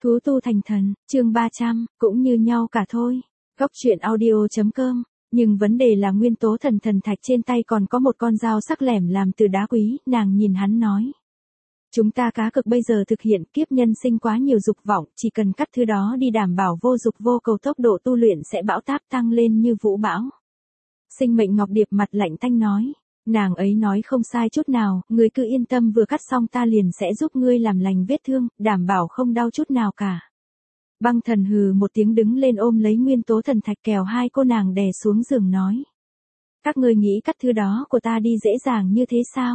Thú tu thành thần, chương 300, cũng như nhau cả thôi. Góc truyện audio.com. Nhưng vấn đề là nguyên tố thần thạch trên tay còn có một con dao sắc lẻm làm từ đá quý, nàng nhìn hắn nói. Chúng ta cá cực bây giờ thực hiện kiếp nhân sinh quá nhiều dục vọng, chỉ cần cắt thứ đó đi đảm bảo vô dục vô cầu, tốc độ tu luyện sẽ bão táp tăng lên như vũ bão. Sinh mệnh Ngọc Điệp mặt lạnh tanh nói. Nàng ấy nói không sai chút nào, ngươi cứ yên tâm, vừa cắt xong ta liền sẽ giúp ngươi làm lành vết thương, đảm bảo không đau chút nào cả. Băng Thần hừ một tiếng đứng lên ôm lấy nguyên tố thần thạch, kèo hai cô nàng đè xuống giường nói. Các ngươi nghĩ cắt thứ đó của ta đi dễ dàng như thế sao?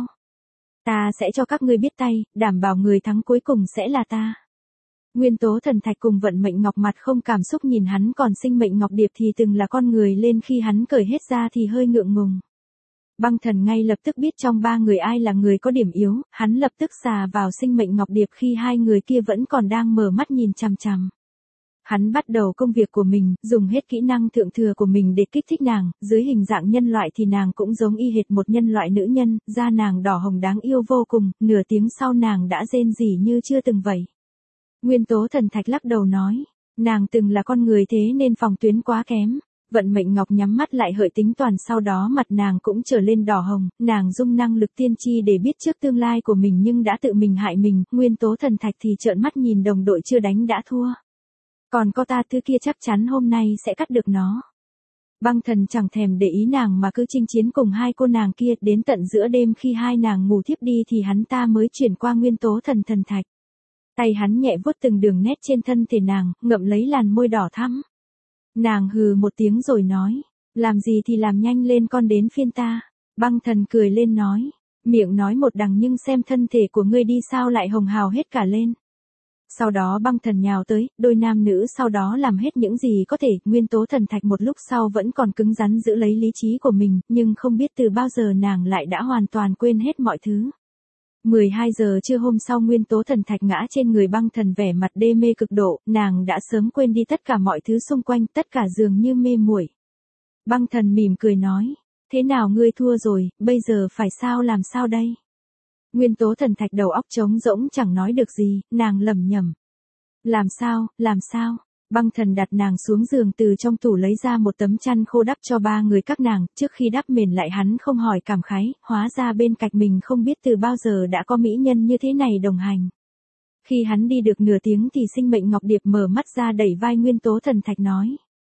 Ta sẽ cho các ngươi biết tay, đảm bảo người thắng cuối cùng sẽ là ta. Nguyên tố thần thạch cùng vận mệnh ngọc mặt không cảm xúc nhìn hắn, còn sinh mệnh Ngọc Điệp thì từng là con người lên khi hắn cởi hết ra thì hơi ngượng ngùng. Băng Thần ngay lập tức biết trong ba người ai là người có điểm yếu, hắn lập tức xà vào sinh mệnh Ngọc Điệp khi hai người kia vẫn còn đang mở mắt nhìn chằm chằm. Hắn bắt đầu công việc của mình, dùng hết kỹ năng thượng thừa của mình để kích thích nàng, dưới hình dạng nhân loại thì nàng cũng giống y hệt một nhân loại nữ nhân, da nàng đỏ hồng đáng yêu vô cùng, nửa tiếng sau nàng đã rên rỉ như chưa từng vậy. Nguyên tố thần thạch lắc đầu nói, nàng từng là con người thế nên phòng tuyến quá kém. Vận mệnh Ngọc nhắm mắt lại hợi tính toàn, sau đó mặt nàng cũng trở lên đỏ hồng, nàng dung năng lực tiên tri để biết trước tương lai của mình nhưng đã tự mình hại mình, nguyên tố thần thạch thì trợn mắt nhìn đồng đội chưa đánh đã thua. Còn có ta thứ kia chắc chắn hôm nay sẽ cắt được nó. Băng Thần chẳng thèm để ý nàng mà cứ chinh chiến cùng hai cô nàng kia, đến tận giữa đêm khi hai nàng ngủ thiếp đi thì hắn ta mới chuyển qua nguyên tố thần thạch. Tay hắn nhẹ vuốt từng đường nét trên thân thể nàng, ngậm lấy làn môi đỏ thắm. Nàng hừ một tiếng rồi nói, làm gì thì làm nhanh lên, con đến phiên ta. Băng Thần cười lên nói, miệng nói một đằng nhưng xem thân thể của ngươi đi sao lại hồng hào hết cả lên. Sau đó Băng Thần nhào tới, đôi nam nữ sau đó làm hết những gì có thể, nguyên tố thần thạch một lúc sau vẫn còn cứng rắn giữ lấy lý trí của mình, nhưng không biết từ bao giờ nàng lại đã hoàn toàn quên hết mọi thứ. 12 giờ trưa hôm sau, nguyên tố thần thạch ngã trên người Băng Thần vẻ mặt đê mê cực độ, nàng đã sớm quên đi tất cả mọi thứ xung quanh, tất cả dường như mê muội. Băng Thần mỉm cười nói, thế nào ngươi thua rồi, bây giờ phải làm sao đây? Nguyên tố thần thạch đầu óc trống rỗng chẳng nói được gì, nàng lẩm nhẩm. Làm sao? Băng Thần đặt nàng xuống giường, từ trong tủ lấy ra một tấm chăn khô đắp cho ba người các nàng, trước khi đắp mền lại hắn không hỏi cảm khái, hóa ra bên cạnh mình không biết từ bao giờ đã có mỹ nhân như thế này đồng hành. Khi hắn đi được nửa tiếng thì sinh mệnh Ngọc Điệp mở mắt ra đẩy vai nguyên tố thần thạch nói.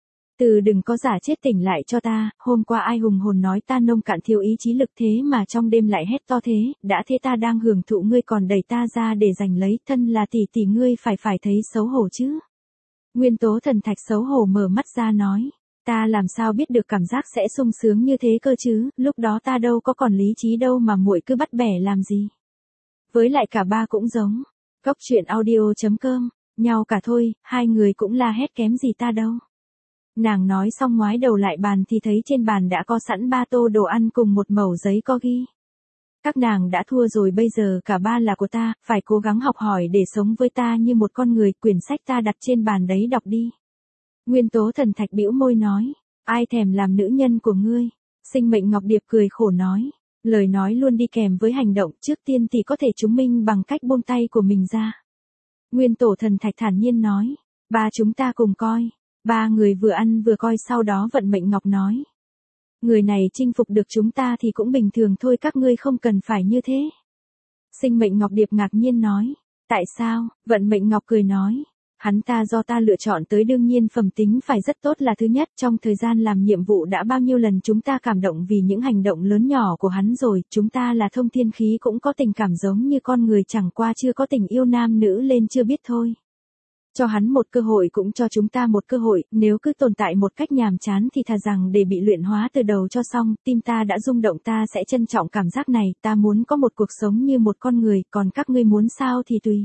Đừng có giả chết, tỉnh lại cho ta, hôm qua ai hùng hồn nói ta nông cạn thiếu ý chí lực, thế mà trong đêm lại hét to thế, đã thế ta đang hưởng thụ ngươi còn đẩy ta ra để giành lấy, thân là tỷ ngươi phải thấy xấu hổ chứ. Nguyên tố thần thạch xấu hổ mở mắt ra nói, ta làm sao biết được cảm giác sẽ sung sướng như thế cơ chứ, lúc đó ta đâu có còn lý trí đâu mà muội cứ bắt bẻ làm gì. Với lại cả ba cũng giống. Góc truyện audio.com, nhau cả thôi, hai người cũng la hét kém gì ta đâu. Nàng nói xong ngoái đầu lại bàn thì thấy trên bàn đã có sẵn 3 tô đồ ăn cùng một mẩu giấy có ghi. Các nàng đã thua rồi, bây giờ cả ba là của ta, phải cố gắng học hỏi để sống với ta như một con người, quyển sách ta đặt trên bàn đấy đọc đi. Nguyên tố thần thạch bĩu môi nói, ai thèm làm nữ nhân của ngươi. Sinh mệnh Ngọc Điệp cười khổ nói, lời nói luôn đi kèm với hành động, trước tiên thì có thể chứng minh bằng cách buông tay của mình ra. Nguyên tố thần thạch thản nhiên nói, ba chúng ta cùng coi. Ba người vừa ăn vừa coi, sau đó vận mệnh Ngọc nói. Người này chinh phục được chúng ta thì cũng bình thường thôi, các ngươi không cần phải như thế. Sinh mệnh Ngọc Điệp ngạc nhiên nói. Tại sao? Vận mệnh Ngọc cười nói. Hắn ta do ta lựa chọn tới, đương nhiên phẩm tính phải rất tốt là thứ nhất, trong thời gian làm nhiệm vụ đã bao nhiêu lần chúng ta cảm động vì những hành động lớn nhỏ của hắn rồi, chúng ta là thông thiên khí cũng có tình cảm giống như con người, chẳng qua chưa có tình yêu nam nữ lên chưa biết thôi. Cho hắn một cơ hội cũng cho chúng ta một cơ hội, nếu cứ tồn tại một cách nhàm chán thì thà rằng để bị luyện hóa từ đầu cho xong, tim ta đã rung động, ta sẽ trân trọng cảm giác này, ta muốn có một cuộc sống như một con người, còn các ngươi muốn sao thì tùy.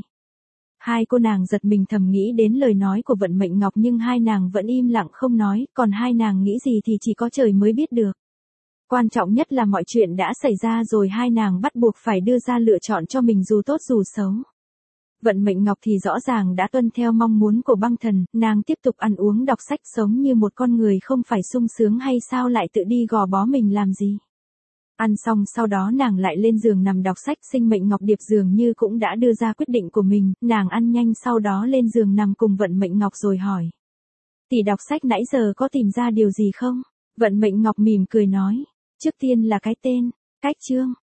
Hai cô nàng giật mình thầm nghĩ đến lời nói của vận mệnh Ngọc, nhưng hai nàng vẫn im lặng không nói, còn hai nàng nghĩ gì thì chỉ có trời mới biết được. Quan trọng nhất là mọi chuyện đã xảy ra rồi, hai nàng bắt buộc phải đưa ra lựa chọn cho mình dù tốt dù xấu. Vận mệnh Ngọc thì rõ ràng đã tuân theo mong muốn của Băng Thần, nàng tiếp tục ăn uống đọc sách sống như một con người, không phải sung sướng hay sao lại tự đi gò bó mình làm gì. Ăn xong sau đó nàng lại lên giường nằm đọc sách, Sinh Mệnh Ngọc Điệp dường như cũng đã đưa ra quyết định của mình, nàng ăn nhanh sau đó lên giường nằm cùng Vận Mệnh Ngọc rồi hỏi. Tỷ đọc sách nãy giờ có tìm ra điều gì không? Vận Mệnh Ngọc mỉm cười nói. Trước tiên là cái tên, cách chương.